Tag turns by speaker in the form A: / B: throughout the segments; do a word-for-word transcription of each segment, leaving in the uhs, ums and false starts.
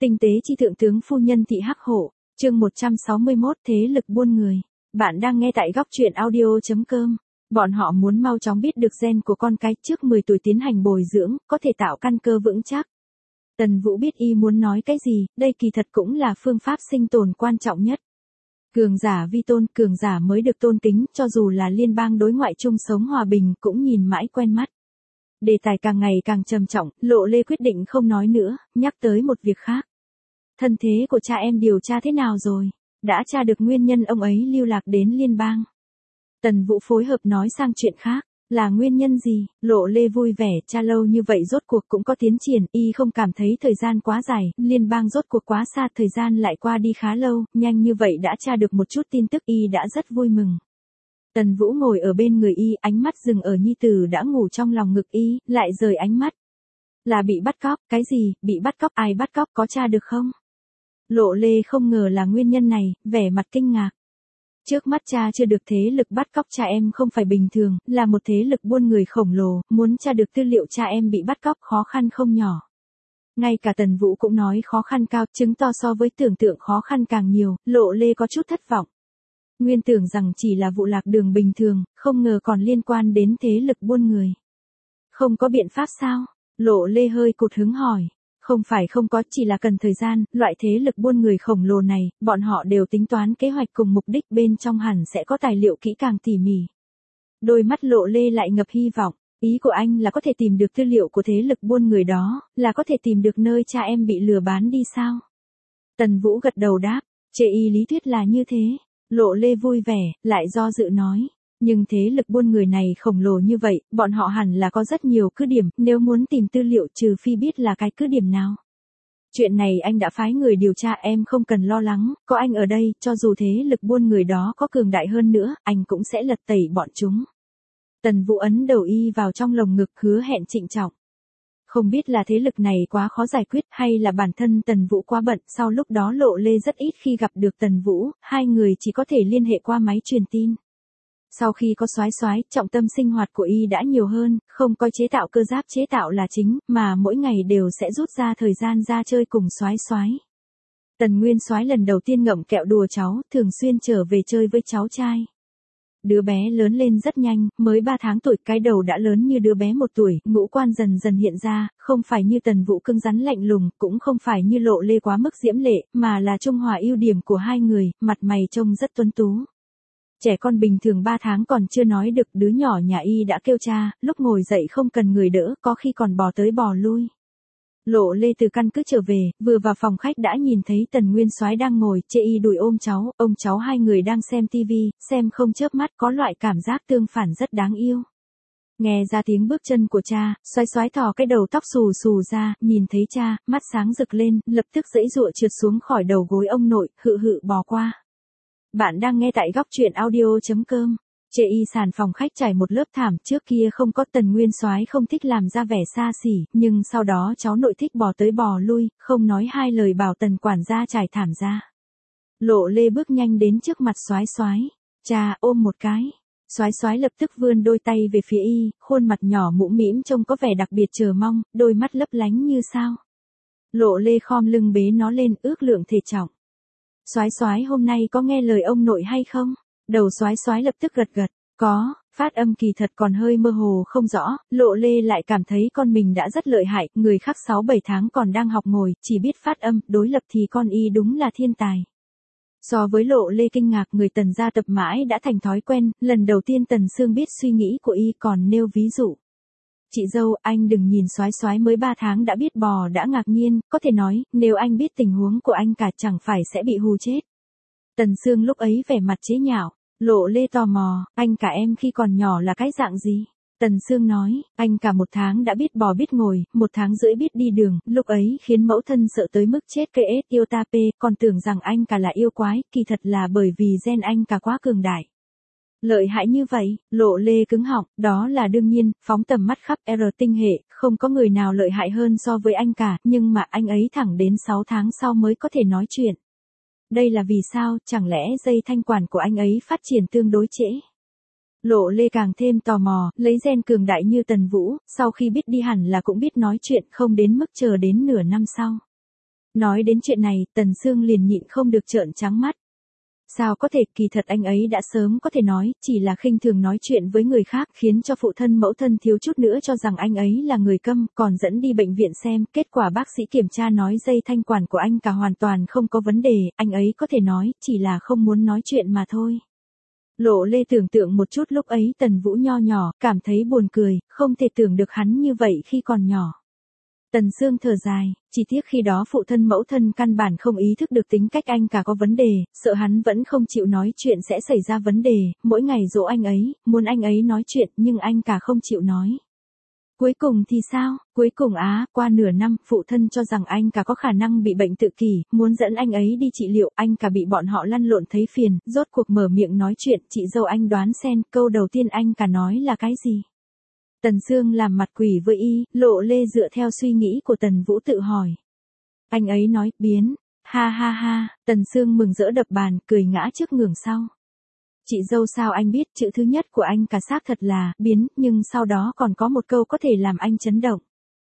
A: Tinh tế chi thượng tướng phu nhân thị hắc hổ, chương một trăm sáu mươi mốt thế lực buôn người. Bạn đang nghe tại góc truyện audio chấm com. Bọn họ muốn mau chóng biết được gen của con cái trước mười tuổi tiến hành bồi dưỡng, có thể tạo căn cơ vững chắc. Tần Vũ biết y muốn nói cái gì, đây kỳ thật cũng là phương pháp sinh tồn quan trọng nhất. Cường giả vi tôn, cường giả mới được tôn kính, cho dù là liên bang đối ngoại chung sống hòa bình cũng nhìn mãi quen mắt. Đề tài càng ngày càng trầm trọng, Lộ Lê quyết định không nói nữa, nhắc tới một việc khác. Thân thế của cha em điều tra thế nào rồi? Đã tra được nguyên nhân ông ấy lưu lạc đến liên bang. Tần Vũ phối hợp nói sang chuyện khác, là nguyên nhân gì? Lộ Lê vui vẻ, cha lâu như vậy rốt cuộc cũng có tiến triển, y không cảm thấy thời gian quá dài, liên bang rốt cuộc quá xa, thời gian lại qua đi khá lâu, nhanh như vậy đã tra được một chút tin tức, y đã rất vui mừng. Tần Vũ ngồi ở bên người y, ánh mắt dừng ở nhi tử đã ngủ trong lòng ngực y, lại rời ánh mắt. Là bị bắt cóc, cái gì, bị bắt cóc, ai bắt cóc, có tra được không? Lộ Lê không ngờ là nguyên nhân này, vẻ mặt kinh ngạc. Trước mắt cha chưa được thế lực bắt cóc cha em không phải bình thường, là một thế lực buôn người khổng lồ, muốn tra được tư liệu cha em bị bắt cóc khó khăn không nhỏ. Ngay cả Tần Vũ cũng nói khó khăn cao, chứng to so với tưởng tượng khó khăn càng nhiều, Lộ Lê có chút thất vọng. Nguyên tưởng rằng chỉ là vụ lạc đường bình thường, không ngờ còn liên quan đến thế lực buôn người. Không có biện pháp sao? Lộ Lê hơi cụt hứng hỏi. Không phải không có, chỉ là cần thời gian, loại thế lực buôn người khổng lồ này, bọn họ đều tính toán kế hoạch cùng mục đích, bên trong hẳn sẽ có tài liệu kỹ càng tỉ mỉ. Đôi mắt Lộ Lê lại ngập hy vọng, ý của anh là có thể tìm được tư liệu của thế lực buôn người đó, là có thể tìm được nơi cha em bị lừa bán đi sao? Tần Vũ gật đầu đáp, chê y lý thuyết là như thế. Lộ Lê vui vẻ, lại do dự nói. Nhưng thế lực buôn người này khổng lồ như vậy, bọn họ hẳn là có rất nhiều cứ điểm, nếu muốn tìm tư liệu trừ phi biết là cái cứ điểm nào. Chuyện này anh đã phái người điều tra, em không cần lo lắng, có anh ở đây, cho dù thế lực buôn người đó có cường đại hơn nữa, anh cũng sẽ lật tẩy bọn chúng. Tần Vũ ấn đầu y vào trong lồng ngực, hứa hẹn trịnh trọng. Không biết là thế lực này quá khó giải quyết hay là bản thân Tần Vũ quá bận, sau lúc đó Lộ Lê rất ít khi gặp được Tần Vũ, hai người chỉ có thể liên hệ qua máy truyền tin. Sau khi có Soái Soái, trọng tâm sinh hoạt của y đã nhiều hơn, không coi chế tạo cơ giáp chế tạo là chính, mà mỗi ngày đều sẽ rút ra thời gian ra chơi cùng Soái Soái. Tần Nguyên Soái lần đầu tiên ngậm kẹo đùa cháu, thường xuyên trở về chơi với cháu trai. Đứa bé lớn lên rất nhanh, mới ba tháng tuổi, cái đầu đã lớn như đứa bé một tuổi, ngũ quan dần dần hiện ra, không phải như Tần Vũ cứng rắn lạnh lùng, cũng không phải như Lộ Lê quá mức diễm lệ, mà là trung hòa ưu điểm của hai người, mặt mày trông rất tuấn tú. Trẻ con bình thường ba tháng còn chưa nói được, đứa nhỏ nhà y đã kêu cha, lúc ngồi dậy không cần người đỡ, có khi còn bò tới bò lui. Lộ Lê từ căn cứ trở về, vừa vào phòng khách đã nhìn thấy Tần Nguyên Soái đang ngồi, chê y đùi ôm cháu, ông cháu hai người đang xem tivi, xem không chớp mắt, có loại cảm giác tương phản rất đáng yêu. Nghe ra tiếng bước chân của cha, Soái Soái thò cái đầu tóc xù xù ra, nhìn thấy cha, mắt sáng rực lên, lập tức giãy giụa trượt xuống khỏi đầu gối ông nội, hự hự bò qua. Bạn đang nghe tại góc truyện audio chấm com. Chê y sàn phòng khách trải một lớp thảm, trước kia không có, Tần Nguyên Soái không thích làm ra vẻ xa xỉ, nhưng sau đó cháu nội thích bò tới bò lui, không nói hai lời bảo Tần quản gia trải thảm ra. Lộ Lê bước nhanh đến trước mặt Soái Soái, cha ôm một cái. Soái Soái lập tức vươn đôi tay về phía y, khuôn mặt nhỏ mũm mĩm trông có vẻ đặc biệt chờ mong, đôi mắt lấp lánh như sao. Lộ Lê khom lưng bế nó lên, ước lượng thể trọng. Soái Soái hôm nay có nghe lời ông nội hay không? Đầu Soái Soái lập tức gật gật, có, phát âm kỳ thật còn hơi mơ hồ không rõ, Lộ Lê lại cảm thấy con mình đã rất lợi hại, người khác sáu bảy tháng còn đang học ngồi, chỉ biết phát âm, đối lập thì con y đúng là thiên tài. So với Lộ Lê kinh ngạc, người Tần gia tập mãi đã thành thói quen, lần đầu tiên Tần Sương biết suy nghĩ của y, còn nêu ví dụ. Chị dâu, anh đừng nhìn Soái Soái mới ba tháng đã biết bò đã ngạc nhiên, có thể nói, nếu anh biết tình huống của anh cả chẳng phải sẽ bị hù chết. Tần Sương lúc ấy vẻ mặt chế nhạo, Lộ Lê tò mò, anh cả em khi còn nhỏ là cái dạng gì? Tần Sương nói, anh cả một tháng đã biết bò biết ngồi, một tháng rưỡi biết đi đường, lúc ấy khiến mẫu thân sợ tới mức chết cây ết yêu ta pê, còn tưởng rằng anh cả là yêu quái, kỳ thật là bởi vì gen anh cả quá cường đại. Lợi hại như vậy, Lộ Lê cứng họng, đó là đương nhiên, phóng tầm mắt khắp R tinh hệ, không có người nào lợi hại hơn so với anh cả, nhưng mà anh ấy thẳng đến sáu tháng sau mới có thể nói chuyện. Đây là vì sao, chẳng lẽ dây thanh quản của anh ấy phát triển tương đối trễ? Lộ Lê càng thêm tò mò, lấy gen cường đại như Tần Vũ, sau khi biết đi hẳn là cũng biết nói chuyện, không đến mức chờ đến nửa năm sau. Nói đến chuyện này, Tần Sương liền nhịn không được trợn trắng mắt. Sao có thể, kỳ thật anh ấy đã sớm có thể nói, chỉ là khinh thường nói chuyện với người khác khiến cho phụ thân mẫu thân thiếu chút nữa cho rằng anh ấy là người câm, còn dẫn đi bệnh viện xem, kết quả bác sĩ kiểm tra nói dây thanh quản của anh cả hoàn toàn không có vấn đề, anh ấy có thể nói, chỉ là không muốn nói chuyện mà thôi. Lộ Lê tưởng tượng một chút lúc ấy Tần Vũ nho nhỏ, cảm thấy buồn cười, không thể tưởng được hắn như vậy khi còn nhỏ. Tần Sương thở dài, chỉ tiếc khi đó phụ thân mẫu thân căn bản không ý thức được tính cách anh cả có vấn đề, sợ hắn vẫn không chịu nói chuyện sẽ xảy ra vấn đề, mỗi ngày dỗ anh ấy, muốn anh ấy nói chuyện nhưng anh cả không chịu nói. Cuối cùng thì sao? Cuối cùng á, qua nửa năm, phụ thân cho rằng anh cả có khả năng bị bệnh tự kỷ, muốn dẫn anh ấy đi trị liệu, anh cả bị bọn họ lăn lộn thấy phiền, rốt cuộc mở miệng nói chuyện, chị dâu anh đoán xem, câu đầu tiên anh cả nói là cái gì? Tần Sương làm mặt quỷ với y, Lộ Lê dựa theo suy nghĩ của Tần Vũ tự hỏi. Anh ấy nói, biến, ha ha ha, Tần Sương mừng rỡ đập bàn, cười ngã trước ngưỡng sau. Chị dâu sao anh biết, chữ thứ nhất của anh cả xác thật là, biến, nhưng sau đó còn có một câu có thể làm anh chấn động.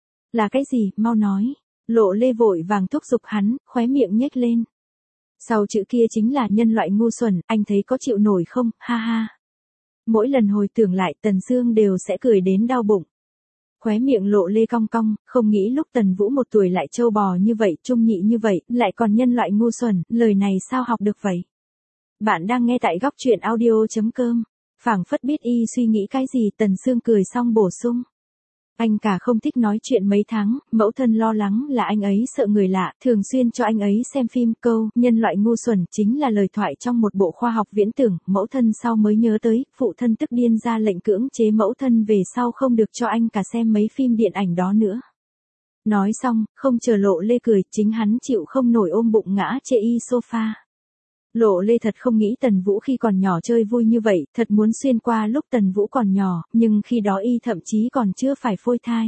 A: Là cái gì, mau nói. Lộ Lê vội vàng thúc giục hắn, khóe miệng nhếch lên. Sau chữ kia chính là nhân loại ngu xuẩn, anh thấy có chịu nổi không, ha ha. Mỗi lần hồi tưởng lại Tần Sương đều sẽ cười đến đau bụng. Khóe miệng Lộ Lê cong cong, không nghĩ lúc Tần Vũ một tuổi lại trâu bò như vậy, trung nhị như vậy, lại còn nhân loại ngu xuẩn, lời này sao học được vậy? Bạn đang nghe tại góc truyện audio chấm com. Phảng phất biết y suy nghĩ cái gì, Tần Sương cười xong bổ sung. Anh cả không thích nói chuyện mấy tháng, mẫu thân lo lắng là anh ấy sợ người lạ, thường xuyên cho anh ấy xem phim, câu, nhân loại ngu xuẩn chính là lời thoại trong một bộ khoa học viễn tưởng, mẫu thân sau mới nhớ tới, phụ thân tức điên ra lệnh cưỡng chế mẫu thân về sau không được cho anh cả xem mấy phim điện ảnh đó nữa. Nói xong, không chờ Lộ Lê cười, chính hắn chịu không nổi ôm bụng ngã chê y sofa. Lộ Lê thật không nghĩ Tần Vũ khi còn nhỏ chơi vui như vậy, thật muốn xuyên qua lúc Tần Vũ còn nhỏ, nhưng khi đó y thậm chí còn chưa phải phôi thai.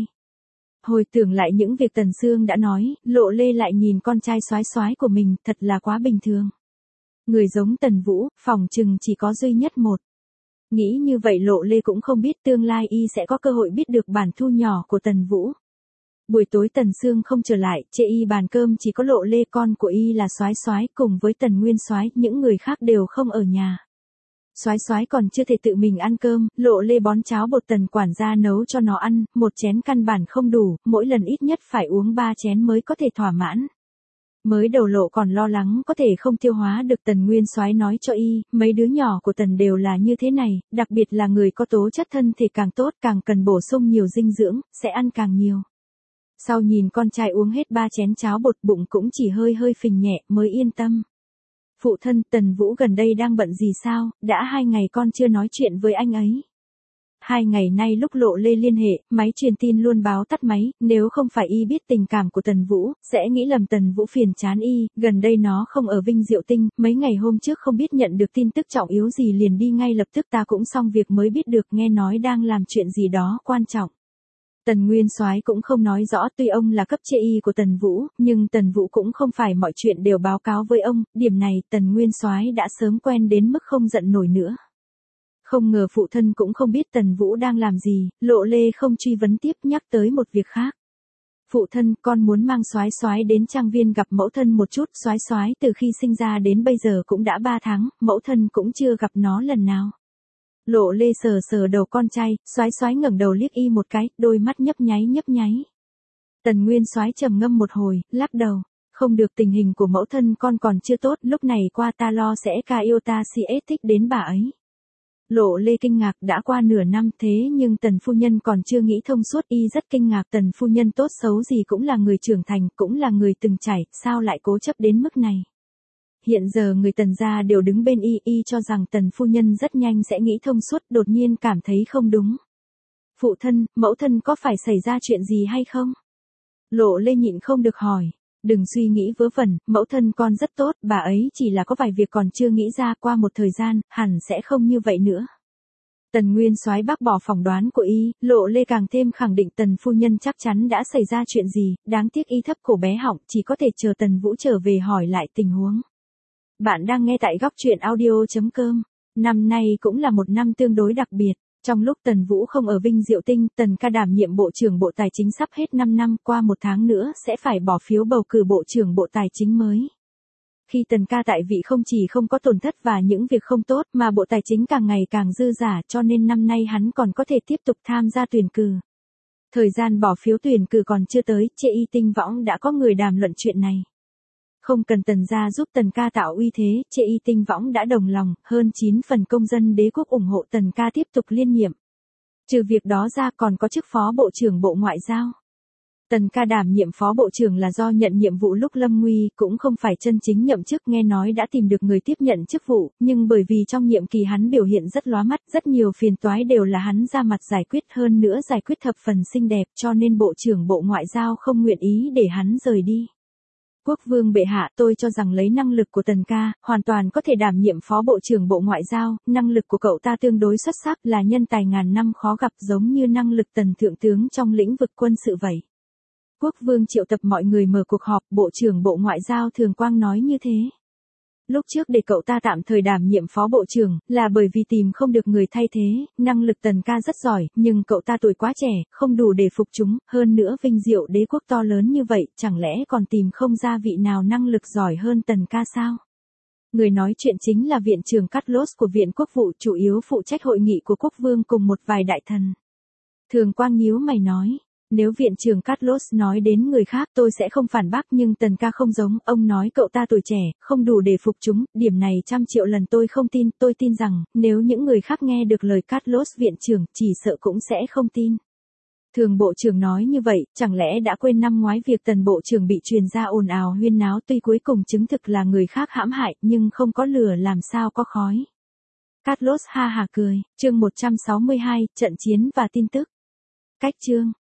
A: Hồi tưởng lại những việc Tần Sương đã nói, Lộ Lê lại nhìn con trai soái soái của mình, thật là quá bình thường. Người giống Tần Vũ, phỏng chừng chỉ có duy nhất một. Nghĩ như vậy Lộ Lê cũng không biết tương lai y sẽ có cơ hội biết được bản thu nhỏ của Tần Vũ. Buổi tối Tần Sương không trở lại, chê y bàn cơm chỉ có Lộ Lê, con của y là soái soái cùng với Tần Nguyên soái, những người khác đều không ở nhà. Soái soái còn chưa thể tự mình ăn cơm, Lộ Lê bón cháo bột Tần quản gia nấu cho nó ăn, một chén căn bản không đủ, mỗi lần ít nhất phải uống ba chén mới có thể thỏa mãn. Mới đầu Lộ còn lo lắng có thể không tiêu hóa được, Tần Nguyên soái nói cho y, mấy đứa nhỏ của Tần đều là như thế này, đặc biệt là người có tố chất thân thể càng tốt, càng cần bổ sung nhiều dinh dưỡng, sẽ ăn càng nhiều. Sau nhìn con trai uống hết ba chén cháo bột, bụng cũng chỉ hơi hơi phình nhẹ, mới yên tâm. Phụ thân, Tần Vũ gần đây đang bận gì sao, đã hai ngày con chưa nói chuyện với anh ấy. Hai ngày nay lúc Lộ Lê liên hệ, máy truyền tin luôn báo tắt máy, nếu không phải y biết tình cảm của Tần Vũ, sẽ nghĩ lầm Tần Vũ phiền chán y, gần đây nó không ở Vinh Diệu Tinh, mấy ngày hôm trước không biết nhận được tin tức trọng yếu gì liền đi ngay lập tức, ta cũng xong việc mới biết được, nghe nói đang làm chuyện gì đó quan trọng. Tần Nguyên soái cũng không nói rõ, tuy ông là cấp chê y của Tần Vũ, nhưng Tần Vũ cũng không phải mọi chuyện đều báo cáo với ông, điểm này Tần Nguyên soái đã sớm quen đến mức không giận nổi nữa. Không ngờ phụ thân cũng không biết Tần Vũ đang làm gì, Lộ Lê không truy vấn tiếp, nhắc tới một việc khác. Phụ thân, con muốn mang soái soái đến trang viên gặp mẫu thân một chút, soái soái từ khi sinh ra đến bây giờ cũng đã ba tháng, mẫu thân cũng chưa gặp nó lần nào. Lộ Lê sờ sờ đầu con trai, soái soái ngẩng đầu liếc y một cái, đôi mắt nhấp nháy nhấp nháy. Tần Nguyên soái trầm ngâm một hồi, lắc đầu, không được, tình hình của mẫu thân con còn chưa tốt, lúc này qua ta lo sẽ ca yêu ta si ết thích đến bà ấy. Lộ Lê kinh ngạc, đã qua nửa năm thế nhưng Tần phu nhân còn chưa nghĩ thông suốt, y rất kinh ngạc, Tần phu nhân tốt xấu gì cũng là người trưởng thành, cũng là người từng trải, sao lại cố chấp đến mức này. Hiện giờ người Tần gia đều đứng bên y, y cho rằng Tần phu nhân rất nhanh sẽ nghĩ thông suốt, đột nhiên cảm thấy không đúng. Phụ thân, mẫu thân có phải xảy ra chuyện gì hay không? Lộ Lê nhịn không được hỏi. Đừng suy nghĩ vớ vẩn, mẫu thân con rất tốt, bà ấy chỉ là có vài việc còn chưa nghĩ ra, qua một thời gian, hẳn sẽ không như vậy nữa. Tần Nguyên soái bác bỏ phỏng đoán của y, Lộ Lê càng thêm khẳng định Tần phu nhân chắc chắn đã xảy ra chuyện gì, đáng tiếc y thấp cổ bé họng, chỉ có thể chờ Tần Vũ trở về hỏi lại tình huống. Bạn đang nghe tại góc truyện audio chấm com. Năm nay cũng là một năm tương đối đặc biệt. Trong lúc Tần Vũ không ở Vinh Diệu Tinh, Tần Ca đảm nhiệm Bộ trưởng Bộ Tài chính sắp hết năm năm, qua một tháng nữa sẽ phải bỏ phiếu bầu cử Bộ trưởng Bộ Tài chính mới. Khi Tần Ca tại vị không chỉ không có tổn thất và những việc không tốt mà Bộ Tài chính càng ngày càng dư giả, cho nên năm nay hắn còn có thể tiếp tục tham gia tuyển cử. Thời gian bỏ phiếu tuyển cử còn chưa tới, trên y tinh võng đã có người đàm luận chuyện này. Không cần Tần gia giúp Tần Ca tạo uy thế, trên y tinh võng đã đồng lòng, hơn chín phần công dân đế quốc ủng hộ Tần Ca tiếp tục liên nhiệm. Trừ việc đó ra còn có chức Phó Bộ trưởng Bộ Ngoại giao. Tần Ca đảm nhiệm Phó Bộ trưởng là do nhận nhiệm vụ lúc lâm nguy, cũng không phải chân chính nhậm chức, nghe nói đã tìm được người tiếp nhận chức vụ, nhưng bởi vì trong nhiệm kỳ hắn biểu hiện rất lóa mắt, rất nhiều phiền toái đều là hắn ra mặt giải quyết, hơn nữa giải quyết thập phần xinh đẹp, cho nên Bộ trưởng Bộ Ngoại giao không nguyện ý để hắn rời đi. Quốc vương bệ hạ, tôi cho rằng lấy năng lực của Tần Ca, hoàn toàn có thể đảm nhiệm Phó Bộ trưởng Bộ Ngoại giao, năng lực của cậu ta tương đối xuất sắc, là nhân tài ngàn năm khó gặp, giống như năng lực Tần Thượng tướng trong lĩnh vực quân sự vậy. Quốc vương triệu tập mọi người mở cuộc họp, Bộ trưởng Bộ Ngoại giao Thường Quang nói như thế. Lúc trước để cậu ta tạm thời đảm nhiệm Phó Bộ trưởng, là bởi vì tìm không được người thay thế, năng lực Tần Ca rất giỏi, nhưng cậu ta tuổi quá trẻ, không đủ để phục chúng, hơn nữa vinh diệu đế quốc to lớn như vậy, chẳng lẽ còn tìm không ra vị nào năng lực giỏi hơn Tần Ca sao? Người nói chuyện chính là Viện trưởng Carlos của Viện Quốc vụ, chủ yếu phụ trách hội nghị của Quốc vương cùng một vài đại thần. Thường Quang nhíu mày nói. Nếu Viện trưởng Carlos nói đến người khác tôi sẽ không phản bác, nhưng Tần Ca không giống, ông nói cậu ta tuổi trẻ, không đủ để phục chúng, điểm này trăm triệu lần tôi không tin, tôi tin rằng, nếu những người khác nghe được lời Carlos Viện trưởng, chỉ sợ cũng sẽ không tin. Thường Bộ trưởng nói như vậy, chẳng lẽ đã quên năm ngoái việc Tần Bộ trưởng bị truyền ra ồn ào huyên náo, tuy cuối cùng chứng thực là người khác hãm hại, nhưng không có lửa làm sao có khói. Carlos ha hà cười, chương một trăm sáu mươi hai, trận chiến và tin tức. Cách chương